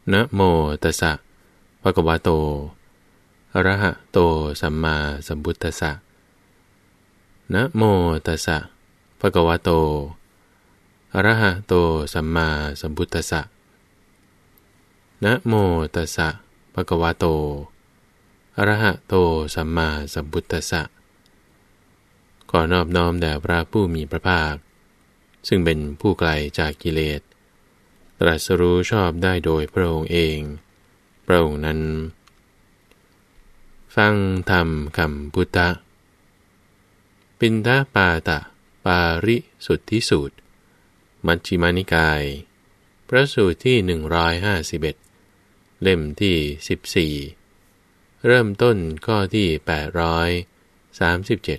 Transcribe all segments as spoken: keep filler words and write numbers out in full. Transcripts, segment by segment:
นะโมตัสสะภะคะวะโตอะระหะโตสัมมาสัมพุทธัสสะนะโมตัสสะภะคะวะโตอะระหะโตสัมมาสัมพุทธัสสะนะโมตัสสะภะคะวะโตอะระหะโตสัมมาสัมพุทธัสสะขอนอบน้อมแด่พระผู้มีพระภาคซึ่งเป็นผู้ไกลจากกิเลสตรัสรู้ชอบได้โดยพระองค์เองพระองค์นั้นฟังธรรมคำพุทธะปิณฑปาตะปาริสุทธิสูตรมัชฌิมานิกายพระสูตรที่หนึ่งร้อยห้าสิบเอ็ดเล่มที่สิบสี่เริ่มต้นข้อที่แปดร้อยสามสิบเจ็ด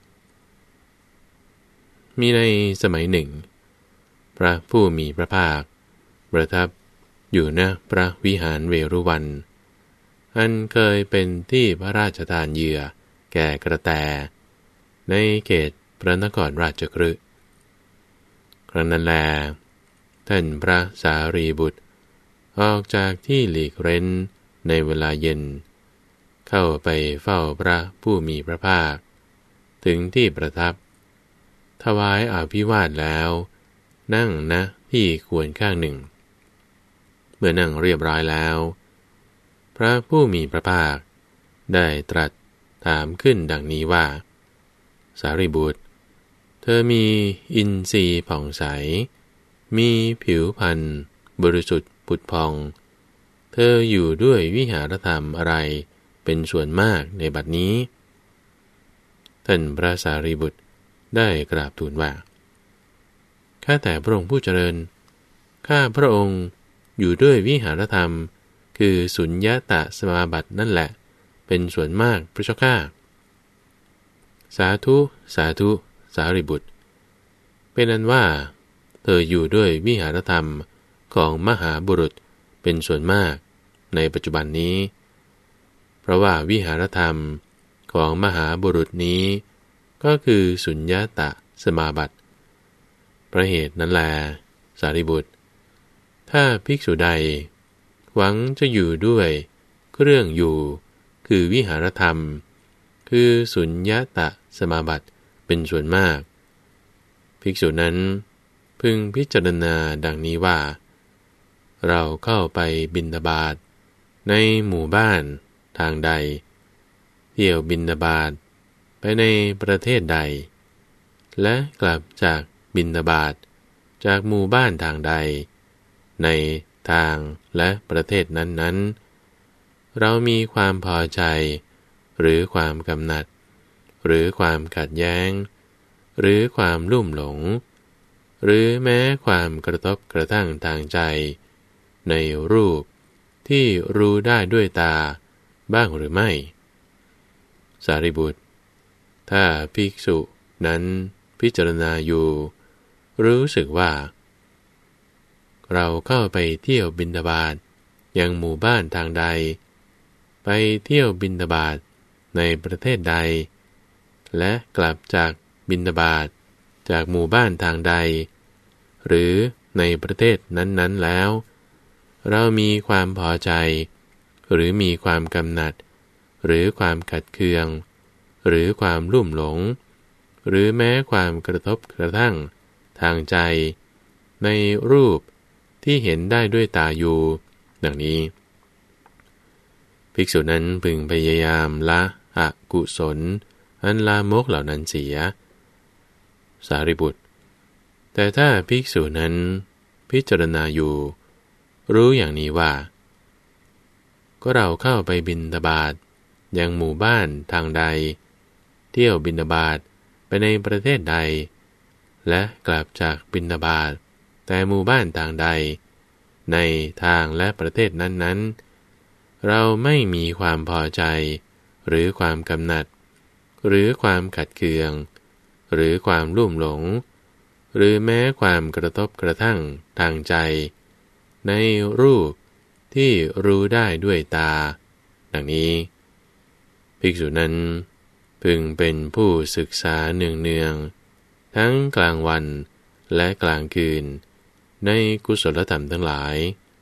มีในสมัยหนึ่งพระผู้มีพระภาคประทับอยู่ณพระวิหารเวรุวันอันเคยเป็นที่พระราชทานเหยื่อแก่กระแตในเขตพระนครราชคฤห์ครั้งนั้นแลท่านพระสารีบุตรออกจากที่หลีกเร้นในเวลาเย็นเข้าไปเฝ้าพระผู้มีพระภาคถึงที่ประทับถวายอาภิวาทแล้วนั่งณที่ควรข้างหนึ่งเมื่อนั่งเรียบร้อยแล้วพระผู้มีพระภาคได้ตรัสถามขึ้นดังนี้ว่าสารีบุตรเธอมีอินทรีย์ผ่องใสมีผิวพรรณบริสุทธิ์ผุดพองเธออยู่ด้วยวิหารธรรมอะไรเป็นส่วนมากในบัดนี้ท่านพระสารีบุตรได้กราบทูลว่าข้าแต่พระองค์ผู้เจริญข้าพระองค์อยู่ด้วยวิหารธรรมคือสุญญตสมาบัตินั่นแหละเป็นส่วนมากพระเจ้าข้าสาธุสาธุสารีบุตรเป็นนั้นว่าเธออยู่ด้วยวิหารธรรมของมหาบุรุษเป็นส่วนมากในปัจจุบันนี้เพราะว่าวิหารธรรมของมหาบุรุษนี้ก็คือสุญญตสมาบัติประเหตุนั้นแลสารีบุตรถ้าภิกษุใดหวังจะอยู่ด้วยเครื่องอยู่คือวิหารธรรมคือสุญญตสมาบัติเป็นส่วนมากภิกษุนั้นพึงพิจารณาดังนี้ว่าเราเข้าไปบิณฑบาตในหมู่บ้านทางใดเที่ยวบิณฑบาตไปในประเทศใดและกลับจากบิณฑบาตจากหมู่บ้านทางใดในทางและประเทศนั้นๆเรามีความพอใจหรือความกำหนัดหรือความขัดแย้งหรือความลุ่มหลงหรือแม้ความกระทบกระทั่งทางใจในรูปที่รู้ได้ด้วยตาบ้างหรือไม่สารีบุตรถ้าภิกษุนั้นพิจารณาอยู่รู้สึกว่าเราเข้าไปเที่ยวบิณฑบาตยังหมู่บ้านทางใดไปเที่ยวบิณฑบาตในประเทศใดและกลับจากบิณฑบาตจากหมู่บ้านทางใดหรือในประเทศนั้นๆแล้วเรามีความพอใจหรือมีความกำหนัดหรือความขัดเคืองหรือความลุ่มหลงหรือแม้ความกระทบกระทั่งทางใจในรูปที่เห็นได้ด้วยตาอยู่ดังนี้ภิกษุนั้นพึงพยายามละอกุศลอันลามกเหล่านั้นเสียสารีบุตรแต่ถ้าภิกษุนั้นพิจารณาอยู่รู้อย่างนี้ว่าก็เราเข้าไปบิณฑบาตยังหมู่บ้านทางใดเที่ยวบิณฑบาตไปในประเทศใดและกลับจากบิณฑบาตแต่หมู่บ้านทางใดในทางและประเทศนั้นๆเราไม่มีความพอใจหรือความกำหนัดหรือความขัดเคืองหรือความลุ่มหลงหรือแม้ความกระทบกระทั่งทางใจในรูปที่รู้ได้ด้วยตาดังนี้ภิกษุนั้นพึงเป็นผู้ศึกษาเนืองๆทั้งกลางวันและกลางคืนในกุศลธรรมทั้งหลาย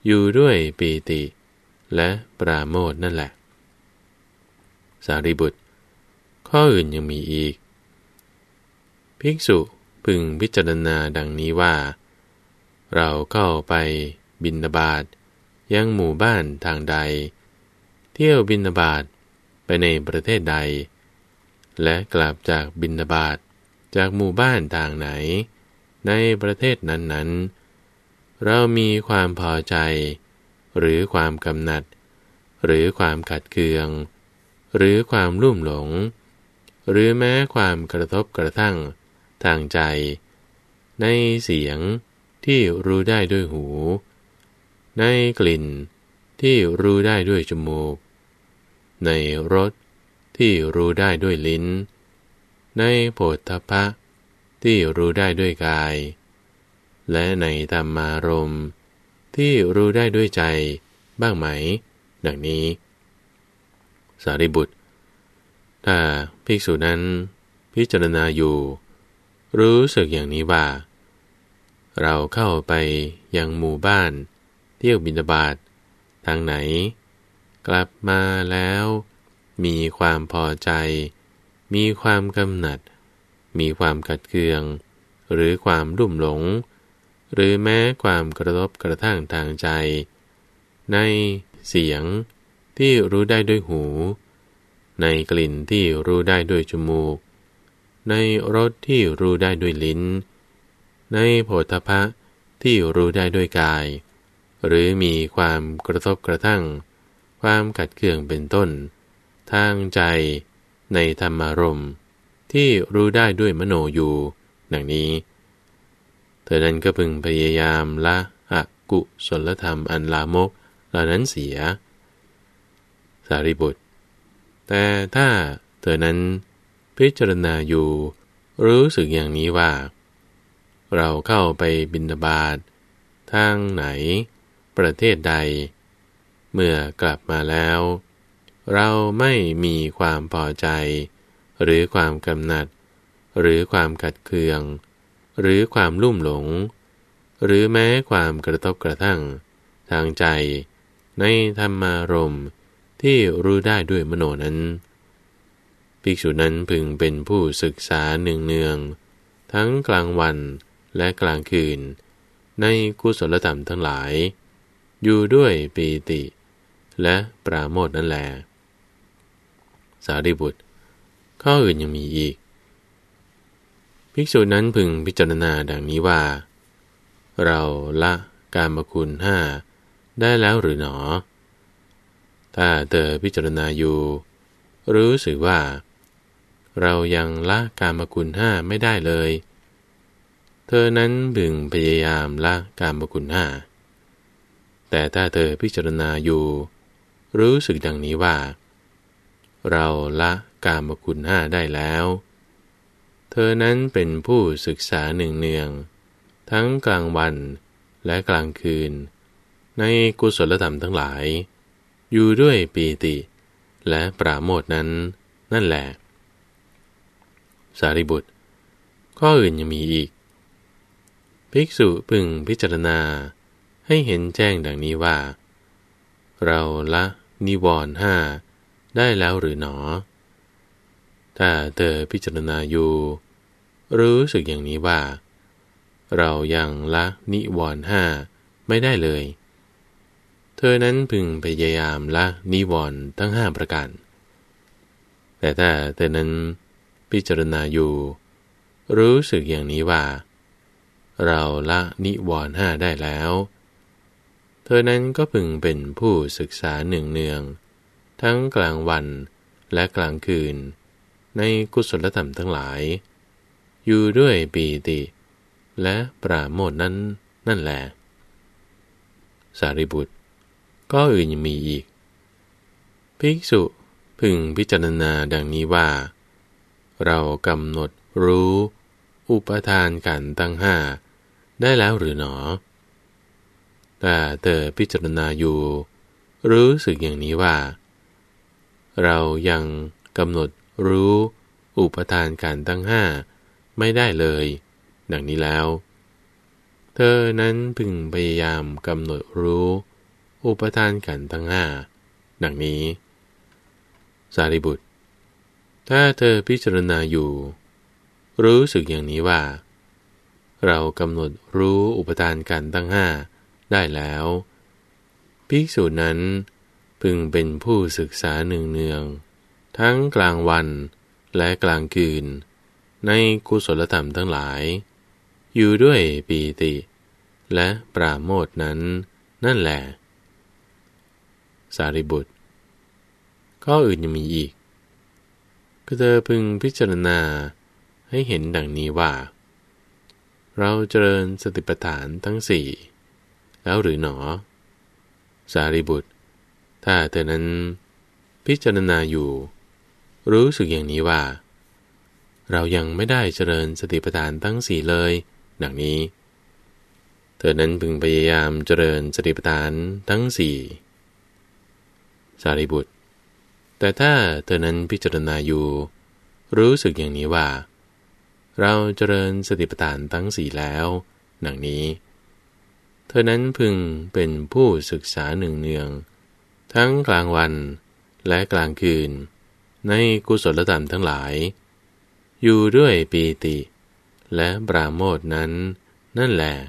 อยู่ด้วยปีติและปราโมทย์นั่นแหละสารีบุตรข้ออื่นยังมีอีกภิกษุพึงพิจารณาดังนี้ว่าเราเข้าไปบิณฑบาตยังหมู่บ้านทางใดเที่ยวบิณฑบาตไปในประเทศใดและกลับจากบิณฑบาตจากหมู่บ้านทางไหนในประเทศนั้นๆเรามีความพอใจหรือความกำหนัดหรือความขัดเคืองหรือความลุ่มหลงหรือแม้ความกระทบกระทั่งทางใจในเสียงที่รู้ได้ด้วยหูในกลิ่นที่รู้ได้ด้วยจมูกในรสที่รู้ได้ด้วยลิ้นในโผฏฐัพพะที่รู้ได้ด้วยกายและในธรรมารมณ์ที่รู้ได้ด้วยใจบ้างไหมดังนี้สารีบุตรถ้าภิกษุนั้นพิจารณาอยู่รู้สึกอย่างนี้ว่าเราเข้าไปยังหมู่บ้านเที่ยวบิณฑบาตทางไหนกลับมาแล้วมีความพอใจมีความกำหนัดมีความขัดเคืองหรือความรุ่มหลงหรือแม้ความกระทบกระทั่งทางใจในเสียงที่รู้ได้ด้วยหูในกลิ่นที่รู้ได้ด้วยจมูกในรสที่รู้ได้ด้วยลิ้นในโผฏฐัพพะที่รู้ได้ด้วยกายหรือมีความกระทบกระทั่งความขัดเคืองเป็นต้นทางใจในธรรมารมณ์ที่รู้ได้ด้วยมโนอยู่ดังนี้เธอนั้นก็พึงพยายามละอกุศลธรรมอันลามกเหล่านั้นเสียสารีบุตรแต่ถ้าเธอนั้นพิจารณาอยู่รู้สึกอย่างนี้ว่าเราเข้าไปบิณฑบาตทางไหนประเทศใดเมื่อกลับมาแล้วเราไม่มีความพอใจหรือความกำหนัดหรือความขัดเคืองหรือความลุ่มหลงหรือแม้ความกระทบกระทั่งทางใจในธรรมารมณ์ที่รู้ได้ด้วยมโนนั้นภิกษุนั้นพึงเป็นผู้ศึกษาเนืองๆทั้งกลางวันและกลางคืนในกุศลธรรมทั้งหลายอยู่ด้วยปีติและปราโมทย์นั่นแลสารีบุตรข้ออื่นยังมีอีกภิกษุนั้นพึงพิจารณาดังนี้ว่าเราละกามคุณห้าได้แล้วหรือหนอถ้าเธอพิจารณาอยู่รู้สึกว่าเรายังละกามคุณห้าไม่ได้เลยเธอนั้นพึงพยายามละกามคุณห้าแต่ถ้าเธอพิจารณาอยู่รู้สึกดังนี้ว่าเราละกามคุณห้าได้แล้วเธอนั้นเป็นผู้ศึกษาเนืองๆทั้งกลางวันและกลางคืนในกุศลธรรมทั้งหลายอยู่ด้วยปีติและปราโมทย์นั้นนั่นแหละสารีบุตรข้ออื่นยังมีอีกภิกษุพึงพิจารณาให้เห็นแจ้งดังนี้ว่าเราละนิวรณ์ห้าได้แล้วหรือหนอถ้าเธอพิจารณาอยู่รู้สึกอย่างนี้ว่าเรายังละนิวรณ์ห้าไม่ได้เลยเธอนั้นพึงพยายามละนิวรณ์ทั้งห้าประการแต่ถ้าเธอนั้นพิจารณาอยู่รู้สึกอย่างนี้ว่าเราละนิวรณ์ห้าได้แล้วเธอนั้นก็พึงเป็นผู้ศึกษาเนืองๆทั้งกลางวันและกลางคืนในกุศลธรรมทั้งหลายอยู่ด้วยปีติและปราโมทย์นั้นนั่นแหละสารีบุตรก็อื่นยังมีอีกภิกษุพึงพิจารณาดังนี้ว่าเรากำหนดรู้อุปทานขันธ์ทั้งห้าได้แล้วหรือหนอถ้าเธอพิจารณาอยู่รู้สึกอย่างนี้ว่าเรายังกำหนดรู้อุปทานขันธ์ทั้งห้าไม่ได้เลยดังนี้แล้วเธอนั้นพึงพยายามกำหนดรู้อุปทานขันธ์ทั้งห้าดังนี้สารีบุตรถ้าเธอพิจารณาอยู่รู้สึกอย่างนี้ว่าเรากำหนดรู้อุปทานขันธ์ทั้งห้าได้แล้วภิกษุนั้นพึงเป็นผู้ศึกษาเนืองๆทั้งกลางวันและกลางคืนในกุศลธรรมทั้งหลายอยู่ด้วยปีติและปราโมทย์นั้นนั่นแหละสารีบุตรข้ออื่นยังมีอีกก็เธอพึงพิจารณาให้เห็นดังนี้ว่าเราเจริญสติปัฏฐานทั้งสี่แล้วหรือหนอสารีบุตรถ้าเธอนั้นพิจารณาอยู่รู้สึกอย่างนี้ว่าเรายังไม่ได้เจริญสติปัฏฐานทั้งสี่เลยดังนี้เธอนั้นพึงพยายามเจริญสติปัฏฐานทั้งสี่สารีบุตรแต่ถ้าเธอนั้นพิจารณาอยู่รู้สึกอย่างนี้ว่าเราเจริญสติปัฏฐานทั้งสี่แล้วดังนี้เธอนั้นพึงเป็นผู้ศึกษาเนืองๆทั้งกลางวันและกลางคืนในกุศลธรรมทั้งหลายอยู่ด้วยปีติและปราโมทย์นั้นนั่นแหละ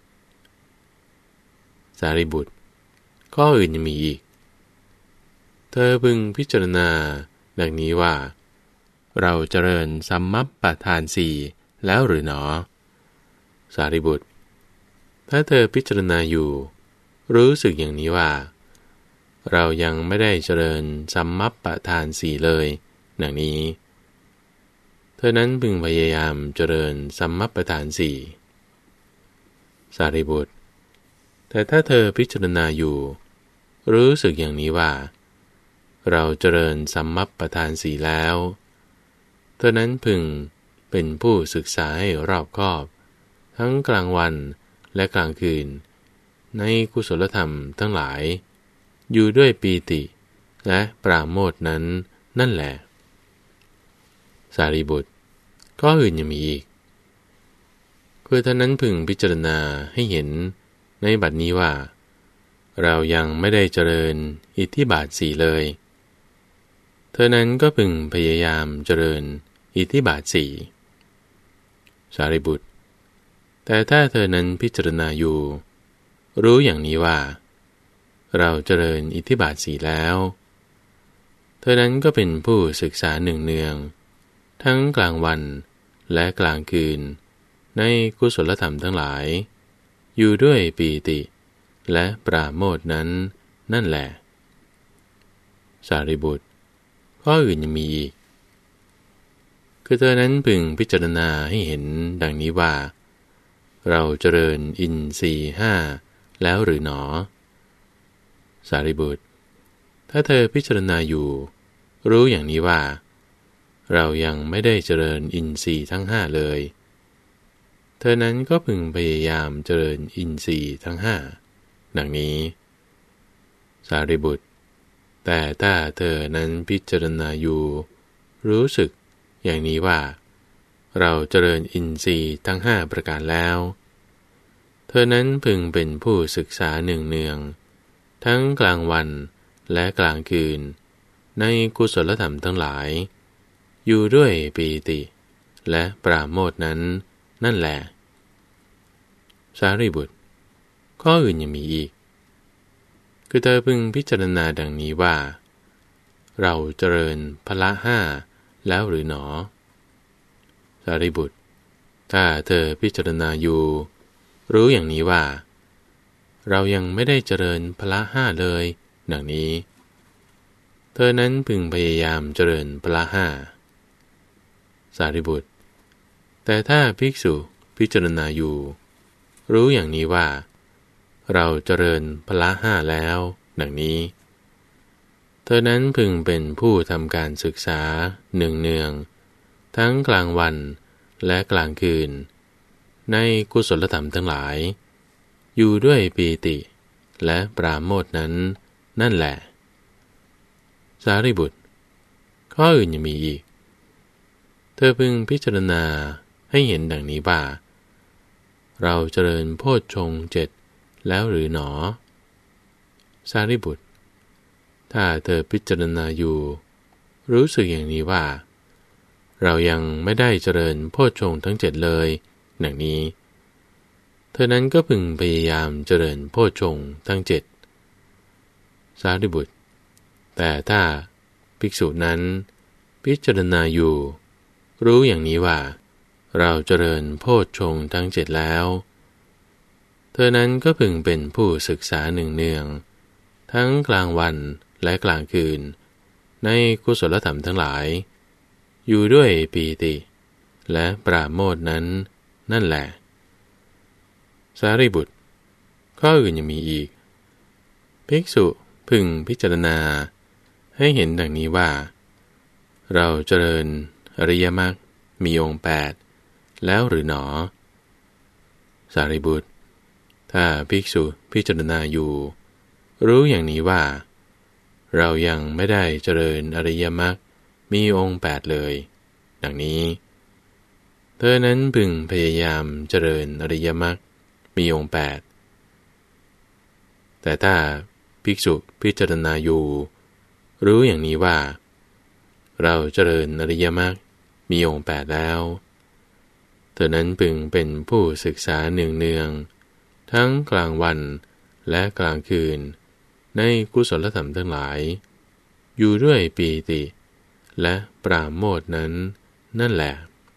สารีบุตรข้ออื่นยังมีอีกเธอพึงพิจารณาดังนี้ว่าเราเจริญสัมมัปปทานสี่แล้วหรือหนอสารีบุตรถ้าเธอพิจารณาอยู่รู้สึกอย่างนี้ว่าเรายังไม่ได้เจริญสัมมัปปทานสี่เลยดังนี้เธอนั้นพึงพยายามเจริญสัมมัปปทานสี่สารีบุตรแต่ถ้าเธอพิจารณาอยู่รู้สึกอย่างนี้ว่าเราเจริญสัมมัปปทานสี่แล้วเธอนั้นพึงเป็นผู้ศึกษาให้รอบคอบทั้งกลางวันและกลางคืนในกุศลธรรมทั้งหลายอยู่ด้วยปีติและปราโมทย์นั้นนั่นแหละสารีบุตรข้ออื่นยังมีอีกคือท่านนั้นพึงพิจารณาให้เห็นในบัดนี้ว่าเรายังไม่ได้เจริญอิทธิบาทสี่เลยเธอนั้นก็พึงพยายามเจริญอิทธิบาทสี่สารีบุตรแต่ถ้าเธอนั้นพิจารณาอยู่รู้อย่างนี้ว่าเราเจริญอิทธิบาทสี่แล้วเธอนั้นก็เป็นผู้ศึกษาเนืองๆทั้งกลางวันและกลางคืนในกุศลธรรมทั้งหลายอยู่ด้วยปีติและปราโมทย์นั้นนั่นแหละสารีบุตรข้ออื่นยังมีอีกคือเธอนั้นพึงพิจารณาให้เห็นดังนี้ว่าเราเจริญอินทรีย์ห้าแล้วหรือหนอสารีบุตรถ้าเธอพิจารณาอยู่รู้อย่างนี้ว่าเรายังไม่ได้เจริญอินทรีย์ทั้งห้าเลยเธอนั้นก็พึงพยายามเจริญอินทรีย์ทั้งห้าดังนี้สารีบุตรแต่ถ้าเธอนั้นพิจารณาอยู่รู้สึกอย่างนี้ว่าเราเจริญอินทรีย์ทั้งห้าประการแล้วเธอนั้นพึงเป็นผู้ศึกษาเนืองๆทั้งกลางวันและกลางคืนในกุศลธรรมทั้งหลายอยู่ด้วยปีติและปราโมทย์นั้นนั่นแหละสารีบุตรข้ออื่นยังมีอีกคือเธอพึงพิจารณาดังนี้ว่าเราเจริญพละห้าแล้วหรือหนอสารีบุตรถ้าเธอพิจารณาอยู่รู้อย่างนี้ว่าเรายังไม่ได้เจริญพละห้าเลยดังนี้เธอนั้นพึงพยายามเจริญพละห้าสารีบุตรแต่ถ้าภิกษุพิจารณาอยู่รู้อย่างนี้ว่าเราเจริญพละห้าแล้วดังนี้เธอนั้นพึงเป็นผู้ทำการศึกษาเนืองๆทั้งกลางวันและกลางคืนในกุศลธรรมทั้งหลายอยู่ด้วยปีติและปราโมทย์นั้นนั่นแหละสารีบุตรข้ออื่นยังมีอีกเธอพึงพิจารณาให้เห็นดังนี้ว่าเราเจริญโพชฌงค์เจ็ดแล้วหรือหนอสารีบุตรถ้าเธอพิจารณาอยู่รู้สึกอย่างนี้ว่าเรายังไม่ได้เจริญโพชฌงค์ทั้งเจ็ดเลยดังนี้เธอนั้นก็พึงพยายามเจริญโพชฌงค์ทั้งเจ็ดสารีบุตรแต่ถ้าภิกษุนั้นพิจารณาอยู่รู้อย่างนี้ว่าเราเจริญโพชฌงค์ทั้งเจ็ดแล้วเธอนั้นก็พึงเป็นผู้ศึกษาหนึ่งเนืองทั้งกลางวันและกลางคืนในกุศลธรรมทั้งหลายอยู่ด้วยปีติและปราโมทย์นั้นนั่นแหละสารีบุตรข้ออื่นยังมีอีกภิกษุพึงพิจารณาให้เห็นดังนี้ว่าเราเจริญอริยมรรคมีองค์แปดแล้วหรือหนอสารีบุตรถ้าภิกษุพิจารณาอยู่รู้อย่างนี้ว่าเรายังไม่ได้เจริญอริยมรรคมีองค์แปดเลยดังนี้เธอนั้นพึงพยายามเจริญอริยมรรคมีองค์แปดแต่ถ้าภิกษุพิจารณาอยู่รู้อย่างนี้ว่าเราเจริญอริยมรรคมีองค์แปดแล้วเธอนั้นพึงเป็นผู้ศึกษาเนืองๆทั้งกลางวันและกลางคืนในกุศลธรรมทั้งหลายอยู่ด้วยปีติและปราโมทย์นั้นนั่นแหละ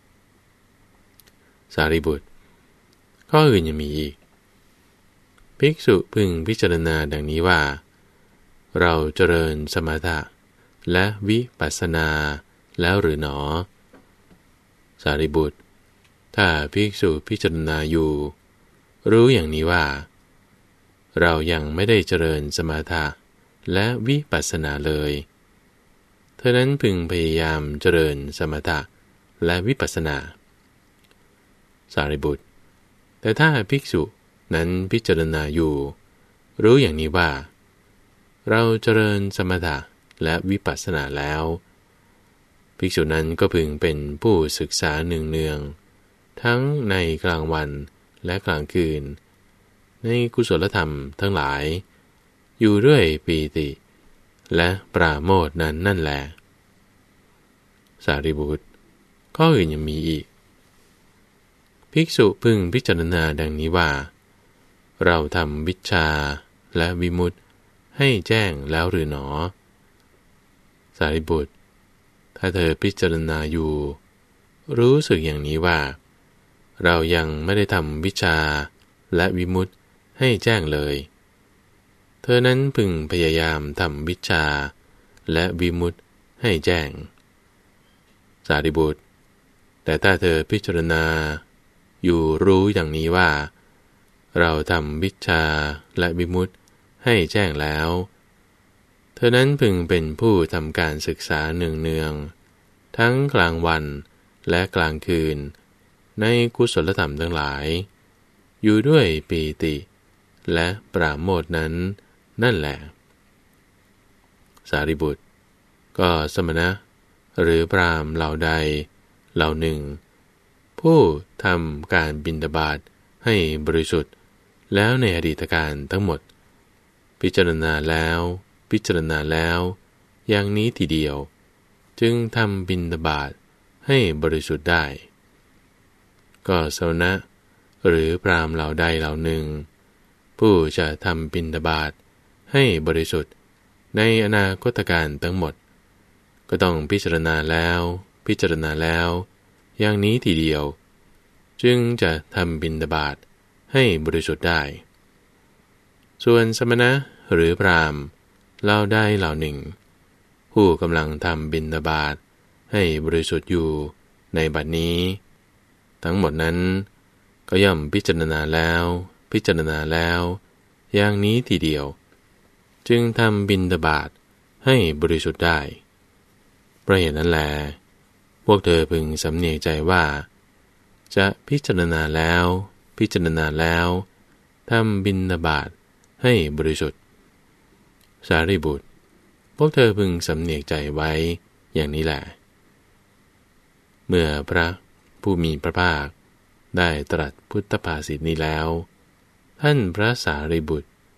สารีบุตรข้ออื่นยังมีอีกภิกษุพึงพิจารณาดังนี้ว่าเราเจริญสมถะและวิปัสสนาแล้วหรือหนอสารีบุตรถ้าภิกษุพิจารณาอยู่รู้อย่างนี้ว่าเรายังไม่ได้เจริญสมถะและวิปัสสนาเลยเธอนั้นพึงพยายามเจริญสมถะและวิปัสสนาสารีบุตรแต่ถ้าภิกษุนั้นพิจารณาอยู่รู้อย่างนี้ว่าเราเจริญสมถะและวิปัสสนาแล้วภิกษุนั้นก็พึงเป็นผู้ศึกษาเนืองๆทั้งในกลางวันและกลางคืนในกุศลธรรมทั้งหลายอยู่ด้วยปีติและปราโมทย์นั้นนั่นแหละสารีบุตรข้ออื่นยังมีอีกภิกษุพึงพิจารณาดังนี้ว่าเราทำวิชชาและวิมุตติให้แจ้งแล้วหรือหนอสารีบุตรถ้าเธอพิจารณาอยู่รู้สึกอย่างนี้ว่าเรายังไม่ได้ทำวิชชาและวิมุตติให้แจ้งเลยเธอนั้นพึงพยายามทำวิชชาและวิมุตติให้แจ้งสารีบุตรแต่ถ้าเธอพิจารณาอยู่รู้อย่างนี้ว่าเราทำวิชชาและวิมุตติให้แจ้งแล้วเธอนั้นพึงเป็นผู้ทำการศึกษาเนืองๆทั้งกลางวันและกลางคืนในกุศลธรรมทั้งหลายอยู่ด้วยปีติและปราโมทย์นั้นนั่นแหละสารีบุตรก็สมณะหรือพราหมณ์เหล่าใดเหล่าหนึ่งผู้ทำการบิณฑบาตให้บริสุทธิ์แล้วในอดีตการทั้งหมดพิจารณาแล้วพิจารณาแล้วอย่างนี้ทีเดียวจึงทำบิณฑบาตให้บริสุทธิ์ได้ก็สมณะหรือพราหมณ์เหล่าใดเหล่าหนึ่งผู้จะทำบิณฑบาตให้บริสุทธิ์ในอนาคตการทั้งหมดก็ต้องพิจารณาแล้วพิจารณาแล้วอย่างนี้ทีเดียวจึงจะทำบิณฑบาตให้บริสุทธิ์ได้ส่วนสมณะหรือพราหมณ์เหล่าใดเหล่าหนึ่งผู้กำลังทำบิณฑบาตให้บริสุทธิ์อยู่ในบัดนี้ทั้งหมดนั้นก็ย่อมพิจารณาแล้วพิจารณาแล้วอย่างนี้ทีเดียวจึงทำบิณฑบาตให้บริสุทธิ์ได้เพราะเหตุนั้นแลพวกเธอพึงสำเนียกใจว่าจะพิจารณาแล้วพิจารณาแล้วทำบิณฑบาตให้บริสุทธิ์สารีบุตรพวกเธอพึงสำเนียกใจไว้อย่างนี้แหละเมื่อพระผู้มีพระภาคได้ตรัสพุทธภาษิตนี้แล้วท่านพระสารีบุตร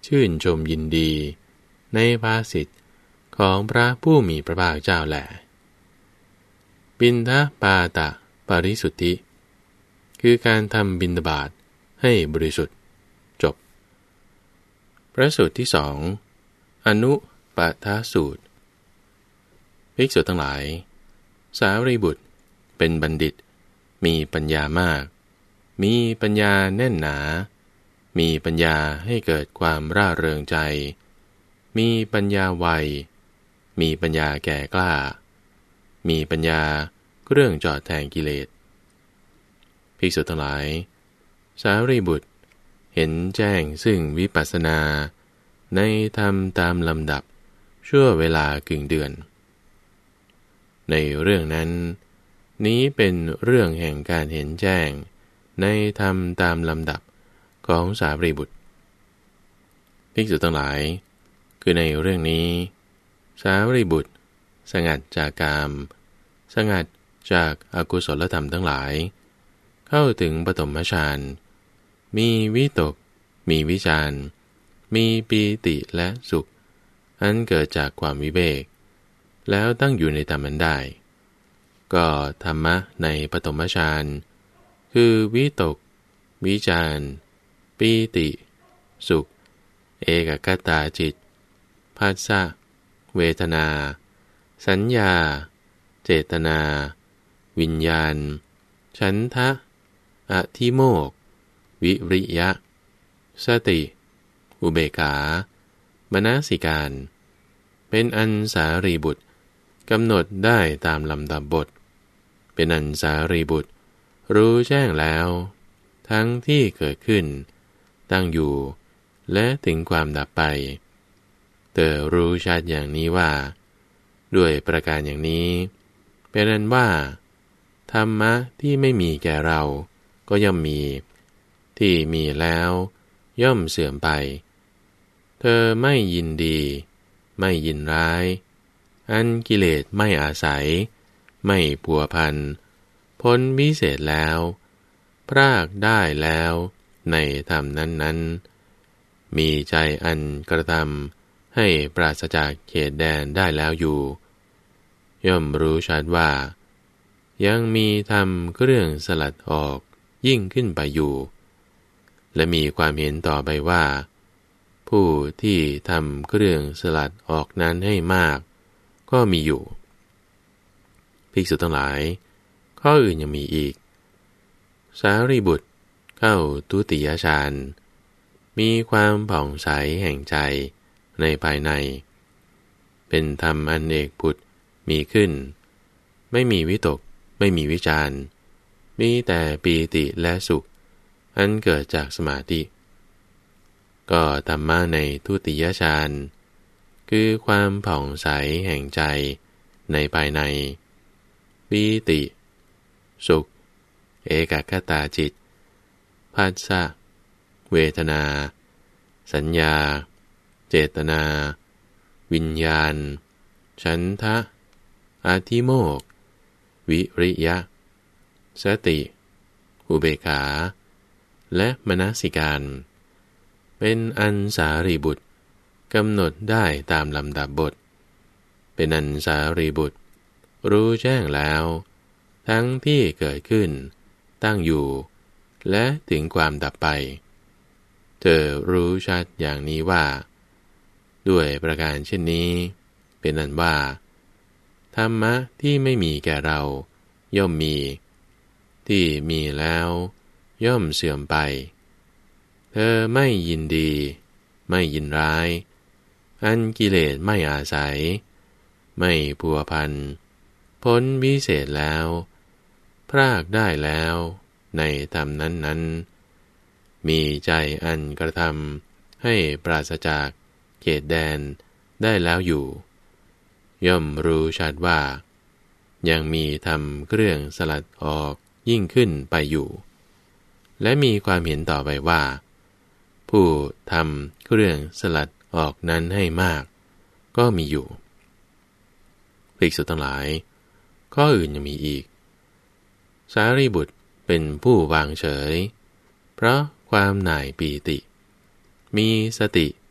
ชื่นชมยินดีในภาสิทธิ์ของพระผู้มีพระภาคเจ้าแลบิณฑปาตปริสุทธิคือการทำบิณฑบาตให้บริสุทธิ์จบพระสูตรที่สองอนุปาทสูตรภิกษุทั้งหลายสารีบุตรเป็นบัณฑิตมีปัญญามากมีปัญญาแน่นหนามีปัญญาให้เกิดความร่าเริงใจมีปัญญาไวมีปัญญาแก่กล้ามีปัญญาเครื่องจอดแทงกิเลสภิกษุทั้งหลายสารีบุตรเห็นแจ้งซึ่งวิปัสสนาในธรรมตามลำดับชั่วเวลากึ่งเดือนในเรื่องนั้นนี้เป็นเรื่องแห่งการเห็นแจ้งในธรรมตามลำดับของสารีบุตรภิกษุทั้งหลายคือในเรื่องนี้สารีบุตรสงัดจากกามสงัดจากอกุศลธรรมทั้งหลายเข้าถึงปฐมฌานมีวิตกมีวิจารมีปีติและสุขอันเกิดจากความวิเวกแล้วตั้งอยู่ในธรรมนั้นได้ก็ธรรมะในปฐมฌานคือวิตกวิจารปีติสุขเอกคตาจิตภัสสะเวทนาสัญญาเจตนาวิญญาณฉันทะอธิโมกข์วิริยะสติอุเบกขามนสิการเป็นอันสารีบุตรกำหนดได้ตามลำดับบทเป็นอันสารีบุตรรู้แจ้งแล้วทั้งที่เกิดขึ้นตั้งอยู่และถึงความดับไปเธอรู้ชัดอย่างนี้ว่าด้วยประการอย่างนี้เป็นอันว่าธรรมะที่ไม่มีแก่เราก็ย่อมมีที่มีแล้วย่อมเสื่อมไปเธอไม่ยินดีไม่ยินร้ายอันกิเลสไม่อาศัยไม่พัวพันพ้นวิเศษแล้วพรากได้แล้วในธรรมนั้นๆมีใจอันกระทำให้ปราศจากเขตแดนได้แล้วอยู่ย่อมรู้ชัดว่ายังมีธรรมเครื่องสลัดออกยิ่งขึ้นไปอยู่และมีความเห็นต่อไปว่าผู้ที่ทำเครื่องสลัดออกนั้นให้มากก็มีอยู่ภิกษุทั้งหลายข้ออื่นยังมีอีกสารีบุตรเข้าทุติยฌานมีความผ่องใสแห่งใจในภายในเป็นธรรมอันเอกพุทธมีขึ้นไม่มีวิตกไม่มีวิจารมีแต่ปีติและสุขอันเกิดจากสมาธิก็ธรรมะในทุติยฌานคือความผ่องใสแห่งใจในภายในปีติสุขเอกคตาจิตภัสสะเวทนาสัญญาเจตนาวิญญาณฉันทะอธิโมกข์วิริยะสติอุเบกขาและมนสิการเป็นอันสารีบุตรกำหนดได้ตามลำดับบทเป็นอันสารีบุตรรู้แจ้งแล้วทั้งที่เกิดขึ้นตั้งอยู่และถึงความดับไปเธอรู้ชัดอย่างนี้ว่าด้วยประการเช่นนี้เป็นอันว่าธรรมะที่ไม่มีแก่เราย่อมมีที่มีแล้วย่อมเสื่อมไปเธอไม่ยินดีไม่ยินร้ายอันกิเลสไม่อาศัยไม่พัวพันพ้นวิเศษแล้วพรากได้แล้วในธรรมนั้นๆมีใจอันกระทำให้ปราศจากเขตแดนได้แล้วอยู่ย่อมรู้ชัดว่ายังมีธรรมเครื่องสลัดออกยิ่งขึ้นไปอยู่และมีความเห็นต่อไปว่าผู้ทำเครื่องสลัดออกนั้นให้มากก็มีอยู่ภิกษุทั้งหลายข้ออื่นยังมีอีกสารีบุตรเป็นผู้วางเฉยเพราะความหน่ายปีติมีสติ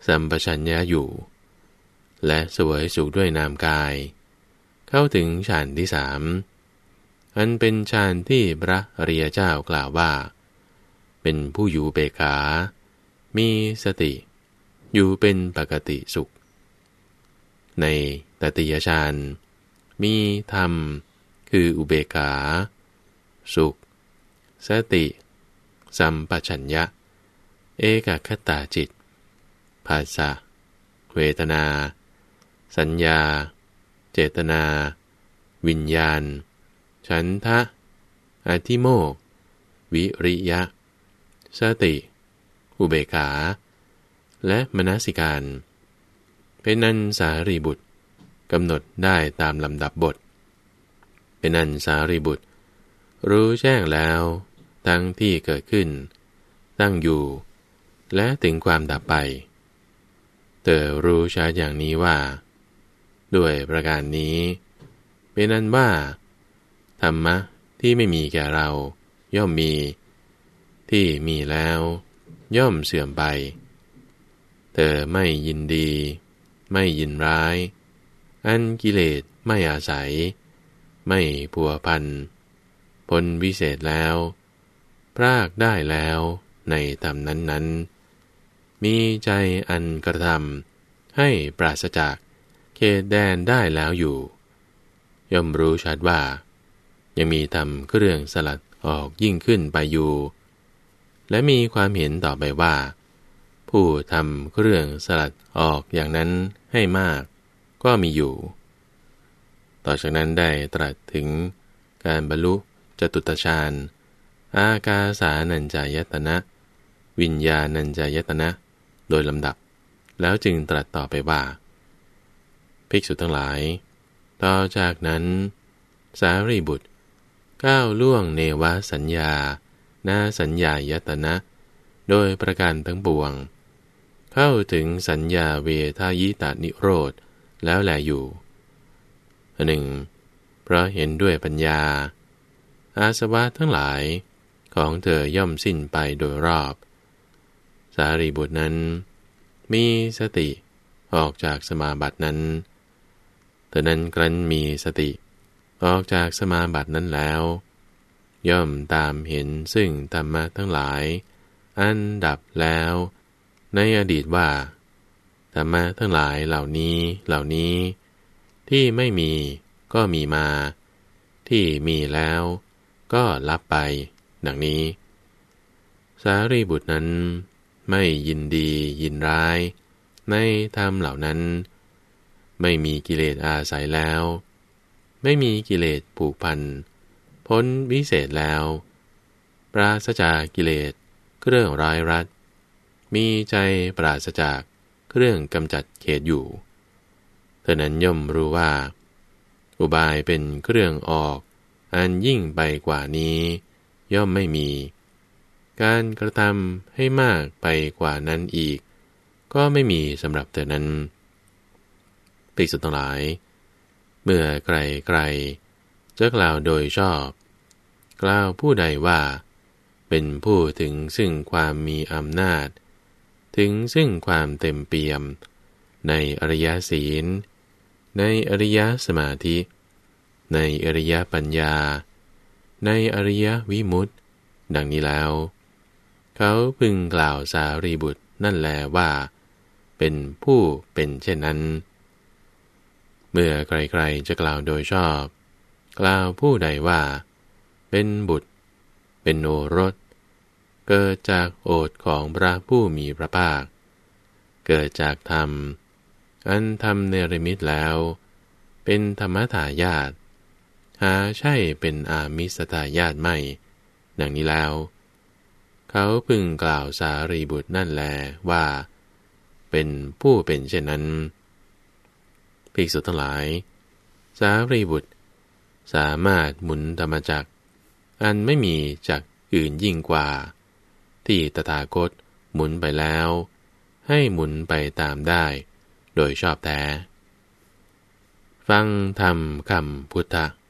สัมปชัญญะอยู่และเสวยสุขด้วยนามกายเข้าถึงฌานที่สามอันเป็นฌานที่พระอริยเจ้ากล่าวว่าเป็นผู้อยู่เบกขามีสติอยู่เป็นปกติสุขในตติยฌานมีธรรมคืออุเบกขาสุขสติสัมปชัญญะเอกคตาจิตภาษาเวทนาสัญญาเจตนาวิญญาณฉันทะอธิโมกข์วิริยะสติอุเบกขาและมนสิการเป็นอันสารีบุตรกำหนดได้ตามลำดับบทเป็นอันสารีบุตรรู้แจ้งแล้วทั้งที่เกิดขึ้นตั้งอยู่และถึงความดับไปเธอรู้ชัดอย่างนี้ว่าด้วยประการนี้เป็นอันว่าธรรมะที่ไม่มีแก่เราย่อมมีที่มีแล้วย่อมเสื่อมไปเธอไม่ยินดีไม่ยินร้ายอันกิเลสไม่อาศัยไม่พัวพันพ้นวิเศษแล้วพรากได้แล้วในธรรมนั้นๆมีใจอันกระทำให้ปราศจากเขตแดนได้แล้วอยู่ย่อมรู้ชัดว่ายังมีธรรมเครื่องสลัดออกยิ่งขึ้นไปอยู่และมีความเห็นต่อไปว่าผู้ทำเครื่องสลัดออกอย่างนั้นให้มากก็มีอยู่ต่อจากนั้นได้ตรัสถึงการบรรลุจตุตฌานอากาสานัญจายตนะวิญญาณัญจายตนะโดยลำดับแล้วจึงตรัสต่อไปว่าภิกษุทั้งหลายต่อจากนั้นสารีบุตรก้าวล่วงเนวสัญญานาสัญญายตนะโดยประการทั้งปวงเข้าถึงสัญญาเวทายตานิโรธแล้วแลอยู่อันหนึ่งเพราะเห็นด้วยปัญญาอาสวะทั้งหลายของเธอย่อมสิ้นไปโดยรอบสารีบุตรนั้นมีสติออกจากสมาบัตินั้นเธอนั้นครั้นมีสติออกจากสมาบัตินั้นแล้วย่อมตามเห็นซึ่งธรรมะทั้งหลายอันดับแล้วในอดีตว่าธรรมะทั้งหลายเหล่านี้เหล่านี้ที่ไม่มีก็มีมาที่มีแล้วก็ลับไปดังนี้สารีบุตรนั้นไม่ยินดียินร้ายในธรรมเหล่านั้นไม่มีกิเลสอาศัยแล้วไม่มีกิเลสผูกพันพ้นวิเศษแล้วปราศจากกิเลสเครื่องร้ายรัดมีใจปราศจากเครื่องกำจัดเขตอยู่เธอนั้นย่อมรู้ว่าอุบายเป็นเครื่องออกอันยิ่งไปกว่านี้ย่อมไม่มีการกระทำให้มากไปกว่านั้นอีกก็ไม่มีสำหรับเธอนั้นภิกษุทั้งหลายเมื่อใครๆจะกล่าวโดยชอบกล่าวผู้ใดว่าเป็นผู้ถึงซึ่งความมีอำนาจถึงซึ่งความเต็มเปี่ยมในอริยศีลในอริยสมาธิในอริยปัญญาในอริยวิมุตติดังนี้แล้วเขาพึงกล่าวสารีบุตรนั่นแลว่าเป็นผู้เป็นเช่นนั้นเมื่อใครๆจะกล่าวโดยชอบกล่าวผู้ใดว่าเป็นบุตรเป็นโอรสเกิดจากโอษฐ์ของพระผู้มีพระภาคเกิดจากธรรมอันทำเนรมิตแล้วเป็นธรรมทายาทหาใช่เป็นอามิสทายาทไม่ดังนี้แล้วเขาพึงกล่าวสารีบุตรนั่นแลว่าเป็นผู้เป็นเช่นนั้นภิกษุทั้งหลายสารีบุตรสามารถหมุนธรรมจักรอันไม่มีจักรอื่นยิ่งกว่าที่ตถาคตหมุนไปแล้วให้หมุนไปตามได้โดยชอบแท้ฟังธรรมคำพุทธ